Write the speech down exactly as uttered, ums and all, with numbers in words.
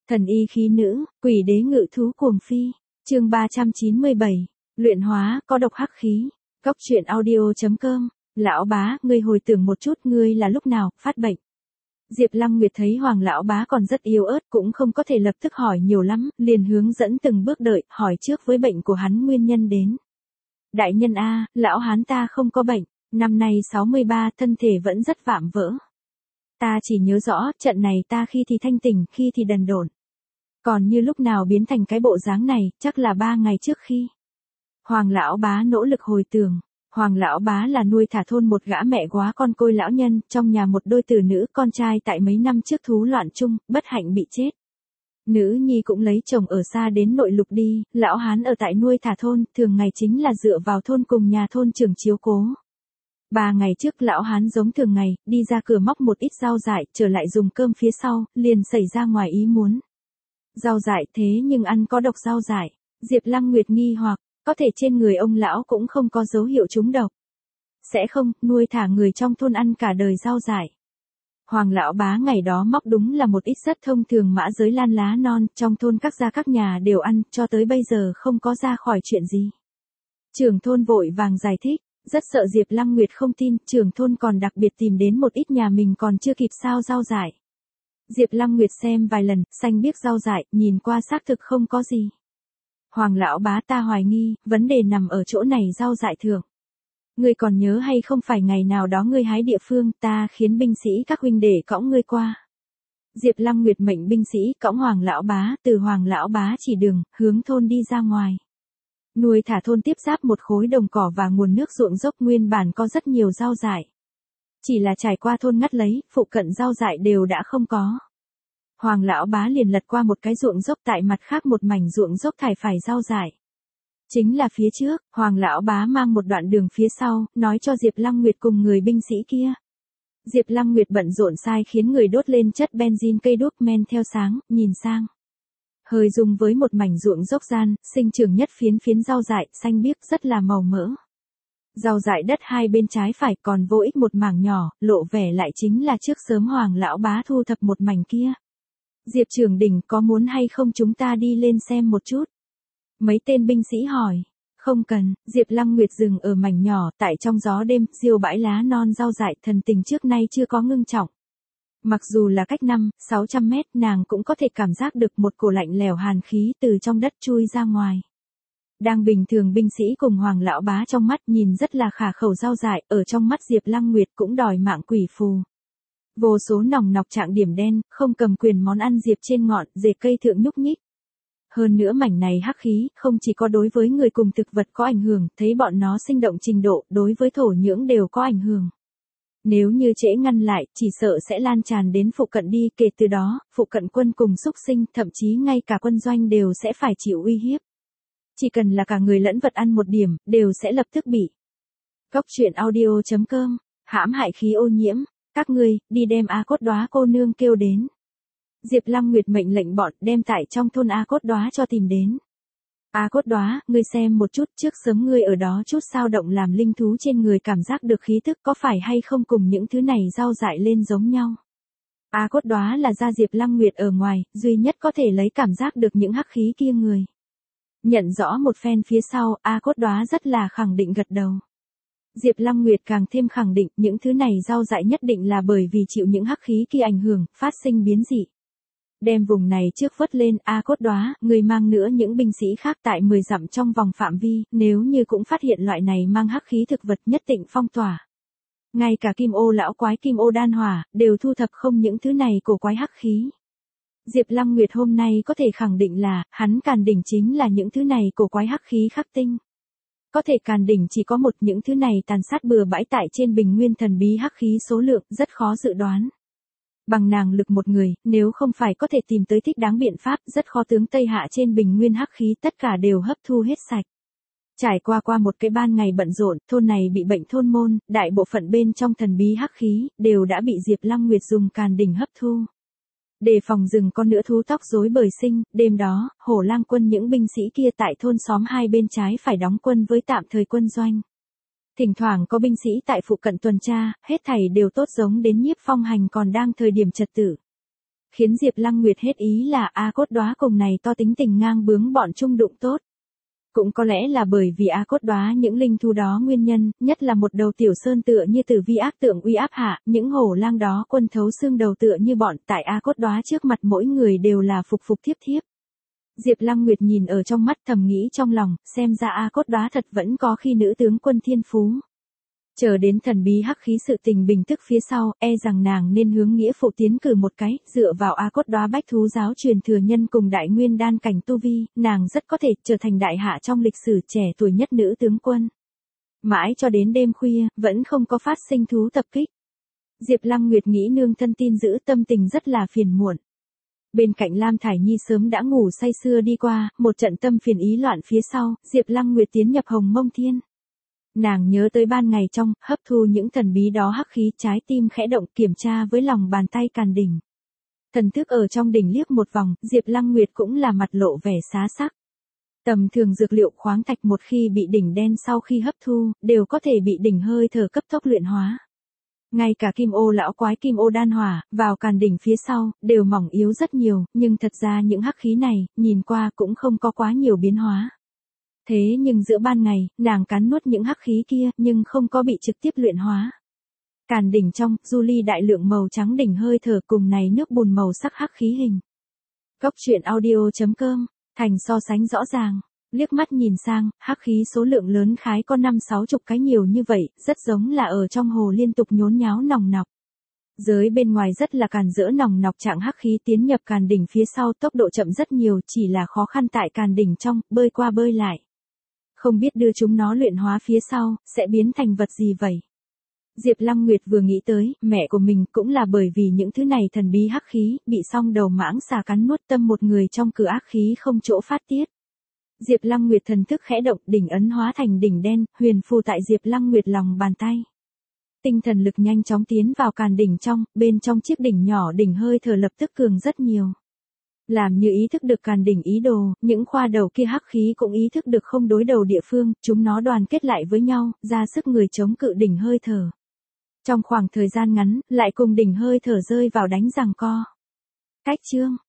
Thần y khí nữ, quỷ đế ngự thú cuồng phi. Chương ba trăm chín mươi bảy. Luyện hóa, có độc hắc khí. Góc truyện audio chấm com. Lão bá, ngươi hồi tưởng một chút ngươi là lúc nào phát bệnh. Diệp Lăng Nguyệt thấy Hoàng lão bá còn rất yếu ớt, cũng không có thể lập tức hỏi nhiều lắm, liền hướng dẫn từng bước đợi, hỏi trước với bệnh của hắn nguyên nhân đến. Đại nhân a, lão hán ta không có bệnh, năm nay sáu mươi ba, thân thể vẫn rất vạm vỡ. Ta chỉ nhớ rõ, trận này ta khi thì thanh tỉnh, khi thì đần độn. Còn như lúc nào biến thành cái bộ dáng này, chắc là ba ngày trước khi. Hoàng lão bá nỗ lực hồi tưởng. Hoàng lão bá là nuôi thả thôn một gã mẹ góa con côi lão nhân, trong nhà một đôi tử nữ, con trai tại mấy năm trước thú loạn chung, bất hạnh bị chết. Nữ nhi cũng lấy chồng ở xa đến nội lục đi, lão hán ở tại nuôi thả thôn, thường ngày chính là dựa vào thôn cùng nhà thôn trưởng chiếu cố. Ba ngày trước lão hán giống thường ngày, đi ra cửa móc một ít rau dại, trở lại dùng cơm phía sau, liền xảy ra ngoài ý muốn. Rau dại thế nhưng ăn có độc rau dại. Diệp Lăng Nguyệt nghi hoặc, có thể trên người ông lão cũng không có dấu hiệu trúng độc. Sẽ không, nuôi thả người trong thôn ăn cả đời rau dại. Hoàng lão bá ngày đó móc đúng là một ít rất thông thường mã giới lan lá non, trong thôn các gia các nhà đều ăn, cho tới bây giờ không có ra khỏi chuyện gì. Trưởng thôn vội vàng giải thích, rất sợ Diệp Lăng Nguyệt không tin, trưởng thôn còn đặc biệt tìm đến một ít nhà mình còn chưa kịp sao rau dại. Diệp Lăng Nguyệt xem vài lần, xanh biếc rau dại, nhìn qua xác thực không có gì. Hoàng lão bá, ta hoài nghi, vấn đề nằm ở chỗ này rau dại thượng. Ngươi còn nhớ hay không phải ngày nào đó ngươi hái địa phương, ta khiến binh sĩ các huynh đệ cõng ngươi qua. Diệp Lăng Nguyệt mệnh binh sĩ cõng Hoàng lão bá, từ Hoàng lão bá chỉ đường, hướng thôn đi ra ngoài. Nuôi thả thôn tiếp giáp một khối đồng cỏ và nguồn nước ruộng dốc, nguyên bản có rất nhiều rau dại. Chỉ là trải qua thôn ngắt lấy, phụ cận rau dại đều đã không có. Hoàng lão bá liền lật qua một cái ruộng dốc, tại mặt khác một mảnh ruộng dốc thải phải rau dại. Chính là phía trước, Hoàng lão bá mang một đoạn đường phía sau, nói cho Diệp Lăng Nguyệt cùng người binh sĩ kia. Diệp Lăng Nguyệt bận rộn sai khiến người đốt lên chất benzin cây đuốc men theo sáng, nhìn sang. Hơi dùng với một mảnh ruộng dốc gian, sinh trưởng nhất phiến phiến rau dại, xanh biếc rất là màu mỡ. Rau dại đất hai bên trái phải còn vô ích một mảng nhỏ, lộ vẻ lại chính là trước sớm Hoàng lão bá thu thập một mảnh kia. Diệp trưởng đỉnh, có muốn hay không chúng ta đi lên xem một chút? Mấy tên binh sĩ hỏi. Không cần, Diệp Lăng Nguyệt dừng ở mảnh nhỏ, tại trong gió đêm, diêu bãi lá non rau dại, thần tình trước nay chưa có ngưng trọng. Mặc dù là cách năm, sáu trăm mét, nàng cũng có thể cảm giác được một cổ lạnh lẽo hàn khí từ trong đất chui ra ngoài. Đang bình thường binh sĩ cùng Hoàng lão bá trong mắt nhìn rất là khả khẩu rau dại, ở trong mắt Diệp Lăng Nguyệt cũng đòi mạng quỷ phù. Vô số nòng nọc trạng điểm đen, không cầm quyền món ăn diệp trên ngọn, rễ cây thượng nhúc nhích. Hơn nữa mảnh này hắc khí, không chỉ có đối với người cùng thực vật có ảnh hưởng, thấy bọn nó sinh động trình độ, đối với thổ nhưỡng đều có ảnh hưởng. Nếu như trễ ngăn lại, chỉ sợ sẽ lan tràn đến phụ cận đi, kể từ đó, phụ cận quân cùng xúc sinh, thậm chí ngay cả quân doanh đều sẽ phải chịu uy hiếp. Chỉ cần là cả người lẫn vật ăn một điểm, đều sẽ lập tức bị. Góc truyện audio chấm com, hãm hại khí ô nhiễm. Các ngươi, đi đem A Cốt Đóa cô nương kêu đến. Diệp Lăng Nguyệt mệnh lệnh bọn đem tại trong thôn A Cốt Đóa cho tìm đến. A Cốt Đóa, ngươi xem một chút, trước sớm ngươi ở đó chút sao động làm linh thú trên người cảm giác được khí thức có phải hay không cùng những thứ này rau dại lên giống nhau. A Cốt Đóa là da Diệp Lăng Nguyệt ở ngoài, duy nhất có thể lấy cảm giác được những hắc khí kia người. Nhận rõ một phen phía sau, A Cốt Đóa rất là khẳng định gật đầu. Diệp Lăng Nguyệt càng thêm khẳng định những thứ này rau dại nhất định là bởi vì chịu những hắc khí kia ảnh hưởng, phát sinh biến dị. Đem vùng này trước vớt lên, A Cốt Đóa, người mang nữa những binh sĩ khác tại mười dặm trong vòng phạm vi, nếu như cũng phát hiện loại này mang hắc khí thực vật nhất định phong tỏa. Ngay cả kim ô lão quái kim ô đan hỏa, đều thu thập không những thứ này cổ quái hắc khí. Diệp Lăng Nguyệt hôm nay có thể khẳng định là, hắn càn đỉnh chính là những thứ này cổ quái hắc khí khắc tinh. Có thể càn đỉnh chỉ có một, những thứ này tàn sát bừa bãi tại trên bình nguyên thần bí hắc khí số lượng rất khó dự đoán. Bằng nàng lực một người, nếu không phải có thể tìm tới thích đáng biện pháp, rất khó tướng Tây Hạ trên bình nguyên hắc khí tất cả đều hấp thu hết sạch. Trải qua qua một cái ban ngày bận rộn, thôn này bị bệnh thôn môn, đại bộ phận bên trong thần bí hắc khí, đều đã bị Diệp Lăng Nguyệt dùng càn đỉnh hấp thu. Đề phòng rừng con nữa thú tóc rối bời sinh, đêm đó, Hổ Lang quân những binh sĩ kia tại thôn xóm hai bên trái phải đóng quân với tạm thời quân doanh. Thỉnh thoảng có binh sĩ tại phụ cận tuần tra, hết thảy đều tốt giống đến Nhiếp Phong Hành còn đang thời điểm trật tự. khiến Diệp Lăng Nguyệt hết ý là A Cốt Đóa cùng này to tính tình ngang bướng bọn chung đụng tốt. Cũng có lẽ là bởi vì A Cốt Đóa những linh thú đó nguyên nhân, nhất là một đầu tiểu sơn tựa như tử vi ác tượng uy áp hạ, những hổ lang đó quân thấu xương đầu tựa như bọn tại A Cốt Đóa trước mặt mỗi người đều là phục phục thiếp thiếp. Diệp Lăng Nguyệt nhìn ở trong mắt thầm nghĩ trong lòng, xem ra A Cốt Đóa thật vẫn có khi nữ tướng quân thiên phú. Chờ đến thần bí hắc khí sự tình bình tức phía sau, e rằng nàng nên hướng nghĩa phụ tiến cử một cái, dựa vào A Cốt Đóa bách thú giáo truyền thừa nhân cùng đại nguyên đan cảnh tu vi, nàng rất có thể trở thành đại hạ trong lịch sử trẻ tuổi nhất nữ tướng quân. Mãi cho đến đêm khuya, vẫn không có phát sinh thú tập kích. Diệp Lăng Nguyệt nghĩ nương thân tin giữ tâm tình rất là phiền muộn. Bên cạnh Lam Thải Nhi sớm đã ngủ say sưa đi qua, một trận tâm phiền ý loạn phía sau, Diệp Lăng Nguyệt tiến nhập Hồng Mông Thiên. Nàng nhớ tới ban ngày trong, hấp thu những thần bí đó hắc khí, trái tim khẽ động kiểm tra với lòng bàn tay Càn Đỉnh. Thần thức ở trong đỉnh liếc một vòng, Diệp Lăng Nguyệt cũng là mặt lộ vẻ xá sắc. Tầm thường dược liệu khoáng thạch một khi bị đỉnh đen sau khi hấp thu, đều có thể bị đỉnh hơi thở cấp tốc luyện hóa. Ngay cả kim ô lão quái kim ô đan hỏa, vào Càn Đỉnh phía sau, đều mỏng yếu rất nhiều, nhưng thật ra những hắc khí này, nhìn qua cũng không có quá nhiều biến hóa. Thế nhưng giữa ban ngày, nàng cắn nuốt những hắc khí kia, nhưng không có bị trực tiếp luyện hóa. Càn Đỉnh trong, du ly đại lượng màu trắng đỉnh hơi thở cùng này nước bùn màu sắc hắc khí hình. Góc truyện audio chấm com, thành so sánh rõ ràng. Liếc mắt nhìn sang, hắc khí số lượng lớn khái có năm sáu chục cái nhiều như vậy, rất giống là ở trong hồ liên tục nhốn nháo nòng nọc. Giới bên ngoài rất là càn rỡ nòng nọc trạng hắc khí tiến nhập Càn Đỉnh phía sau tốc độ chậm rất nhiều, chỉ là khó khăn tại Càn Đỉnh trong, bơi qua bơi lại. Không biết đưa chúng nó luyện hóa phía sau, sẽ biến thành vật gì vậy? Diệp Lăng Nguyệt vừa nghĩ tới, mẹ của mình cũng là bởi vì những thứ này thần bí hắc khí, bị song đầu mãng xà cắn nuốt tâm một người trong cửa ác khí không chỗ phát tiết. Diệp Lăng Nguyệt thần thức khẽ động, đỉnh ấn hóa thành đỉnh đen, huyền phù tại Diệp Lăng Nguyệt lòng bàn tay. Tinh thần lực nhanh chóng tiến vào Càn Đỉnh trong, bên trong chiếc đỉnh nhỏ đỉnh hơi thở lập tức cường rất nhiều. Làm như ý thức được Càn Đỉnh ý đồ, những khoa đầu kia hắc khí cũng ý thức được không đối đầu địa phương, chúng nó đoàn kết lại với nhau, ra sức người chống cự đỉnh hơi thở. Trong khoảng thời gian ngắn, lại cùng đỉnh hơi thở rơi vào đánh giằng co. Cách chương